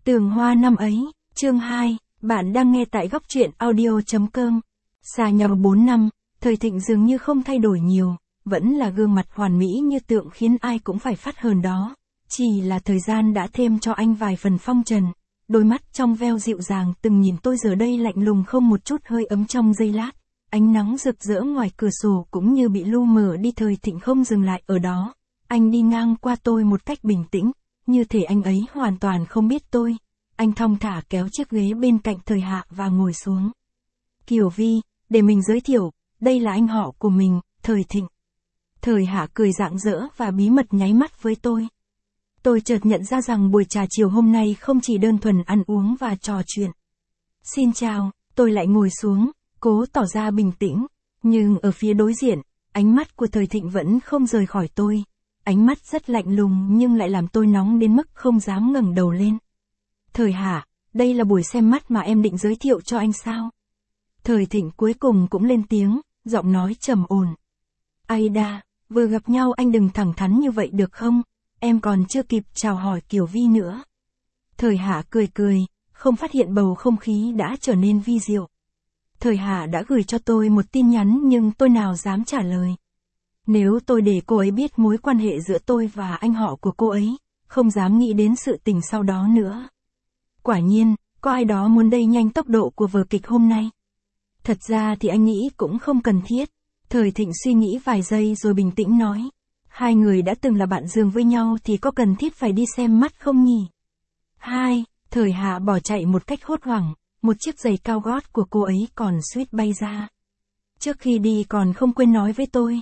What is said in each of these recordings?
Tường Hoa năm ấy, chương 2, bạn đang nghe tại góc truyện audio.com. Xa nhau 4 năm, Thời Thịnh dường như không thay đổi nhiều, vẫn là gương mặt hoàn mỹ như tượng khiến ai cũng phải phát hờn đó. Chỉ là thời gian đã thêm cho anh vài phần phong trần, đôi mắt trong veo dịu dàng từng nhìn tôi giờ đây lạnh lùng không một chút hơi ấm trong giây lát. Ánh nắng rực rỡ ngoài cửa sổ cũng như bị lu mờ đi. Thời Thịnh không dừng lại ở đó, anh đi ngang qua tôi một cách bình tĩnh, như thể anh ấy hoàn toàn không biết tôi. Anh thong thả kéo chiếc ghế bên cạnh Thời Hạ và ngồi xuống. Kiều Vi, để mình giới thiệu, đây là anh họ của mình, Thời Thịnh. Thời Hạ cười rạng rỡ và bí mật nháy mắt với tôi. Tôi chợt nhận ra rằng buổi trà chiều hôm nay không chỉ đơn thuần ăn uống và trò chuyện. Xin chào, tôi lại ngồi xuống, cố tỏ ra bình tĩnh, nhưng ở phía đối diện, ánh mắt của Thời Thịnh vẫn không rời khỏi tôi. Ánh mắt rất lạnh lùng nhưng lại làm tôi nóng đến mức không dám ngẩng đầu lên. Thời Hạ, đây là buổi xem mắt mà em định giới thiệu cho anh sao? Thời Thịnh cuối cùng cũng lên tiếng, giọng nói trầm ổn. Aida, vừa gặp nhau anh đừng thẳng thắn như vậy được không? Em còn chưa kịp chào hỏi Kiều Vi nữa. Thời Hạ cười cười, không phát hiện bầu không khí đã trở nên vi diệu. Thời Hạ đã gửi cho tôi một tin nhắn nhưng tôi nào dám trả lời. Nếu tôi để cô ấy biết mối quan hệ giữa tôi và anh họ của cô ấy, không dám nghĩ đến sự tình sau đó nữa. Quả nhiên, có ai đó muốn đẩy nhanh tốc độ của vở kịch hôm nay. Thật ra thì anh nghĩ cũng không cần thiết. Thời Thịnh suy nghĩ vài giây rồi bình tĩnh nói. Hai người đã từng là bạn giường với nhau thì có cần thiết phải đi xem mắt không nhỉ? Thời Hạ bỏ chạy một cách hốt hoảng, một chiếc giày cao gót của cô ấy còn suýt bay ra. Trước khi đi còn không quên nói với tôi.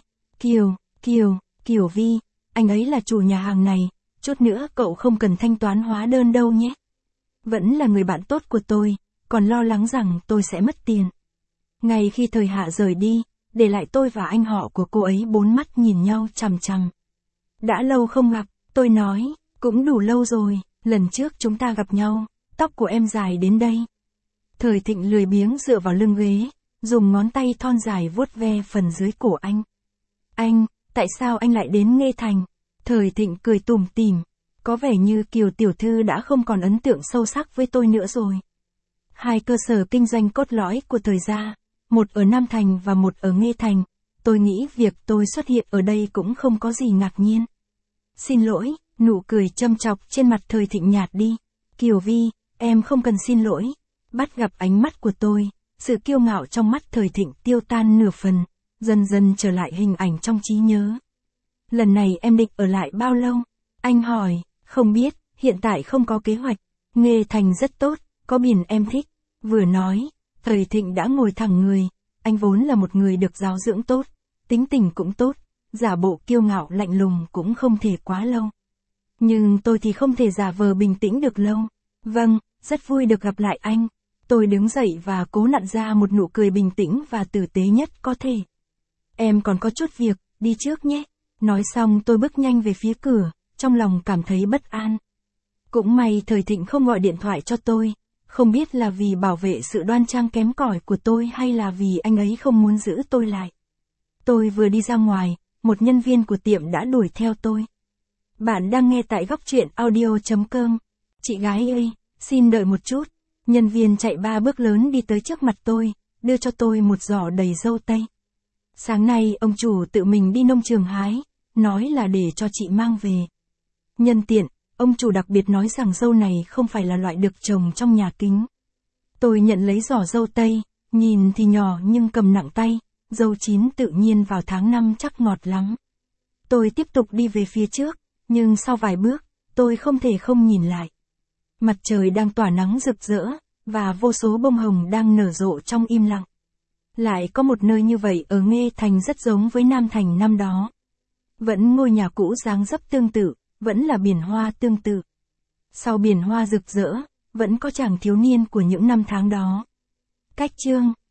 Kiều Vi, anh ấy là chủ nhà hàng này, chút nữa cậu không cần thanh toán hóa đơn đâu nhé. Vẫn là người bạn tốt của tôi, còn lo lắng rằng tôi sẽ mất tiền. Ngay khi Thời Hạ rời đi, để lại tôi và anh họ của cô ấy bốn mắt nhìn nhau chằm chằm. Đã lâu không gặp, tôi nói, cũng đủ lâu rồi, lần trước chúng ta gặp nhau, tóc của em dài đến đây. Thời Thịnh lười biếng dựa vào lưng ghế, dùng ngón tay thon dài vuốt ve phần dưới cổ anh. Tại sao anh lại đến Nghê Thành? Thời Thịnh cười tủm tỉm, có vẻ như Kiều tiểu thư đã không còn ấn tượng sâu sắc với tôi nữa rồi. Hai cơ sở kinh doanh cốt lõi của Thời gia, một ở Nam Thành và một ở Nghê Thành, tôi nghĩ việc tôi xuất hiện ở đây cũng không có gì ngạc nhiên. Xin lỗi, nụ cười châm chọc trên mặt Thời Thịnh nhạt đi. Kiều Vi, em không cần xin lỗi. Bắt gặp ánh mắt của tôi, sự kiêu ngạo trong mắt Thời Thịnh tiêu tan nửa phần, dần dần trở lại hình ảnh trong trí nhớ. Lần này em định ở lại bao lâu? Anh hỏi, không biết, hiện tại không có kế hoạch. Nghê Thành rất tốt, có biển em thích. Vừa nói, Thời Thịnh đã ngồi thẳng người, anh vốn là một người được giáo dưỡng tốt, tính tình cũng tốt, giả bộ kiêu ngạo lạnh lùng cũng không thể quá lâu. Nhưng tôi thì không thể giả vờ bình tĩnh được lâu. Vâng, rất vui được gặp lại anh. Tôi đứng dậy và cố nặn ra một nụ cười bình tĩnh và tử tế nhất có thể. Em còn có chút việc, đi trước nhé. Nói xong tôi bước nhanh về phía cửa, trong lòng cảm thấy bất an. Cũng may Thời Thịnh không gọi điện thoại cho tôi, không biết là vì bảo vệ sự đoan trang kém cỏi của tôi hay là vì anh ấy không muốn giữ tôi lại. Tôi vừa đi ra ngoài, một nhân viên của tiệm đã đuổi theo tôi. Bạn đang nghe tại góc truyện audio.com. Chị gái ơi, xin đợi một chút. Nhân viên chạy 3 bước lớn đi tới trước mặt tôi, đưa cho tôi một giỏ đầy dâu tây. Sáng nay ông chủ tự mình đi nông trường hái, nói là để cho chị mang về. Nhân tiện, ông chủ đặc biệt nói rằng dâu này không phải là loại được trồng trong nhà kính. Tôi nhận lấy giỏ dâu tây, nhìn thì nhỏ nhưng cầm nặng tay, dâu chín tự nhiên vào tháng 5 chắc ngọt lắm. Tôi tiếp tục đi về phía trước, nhưng sau vài bước, tôi không thể không nhìn lại. Mặt trời đang tỏa nắng rực rỡ, và vô số bông hồng đang nở rộ trong im lặng. Lại có một nơi như vậy ở Nghê Thành rất giống với Nam Thành năm đó. Vẫn ngôi nhà cũ dáng dấp tương tự, vẫn là biển hoa tương tự. Sau biển hoa rực rỡ, vẫn có chàng thiếu niên của những năm tháng đó. Cách chương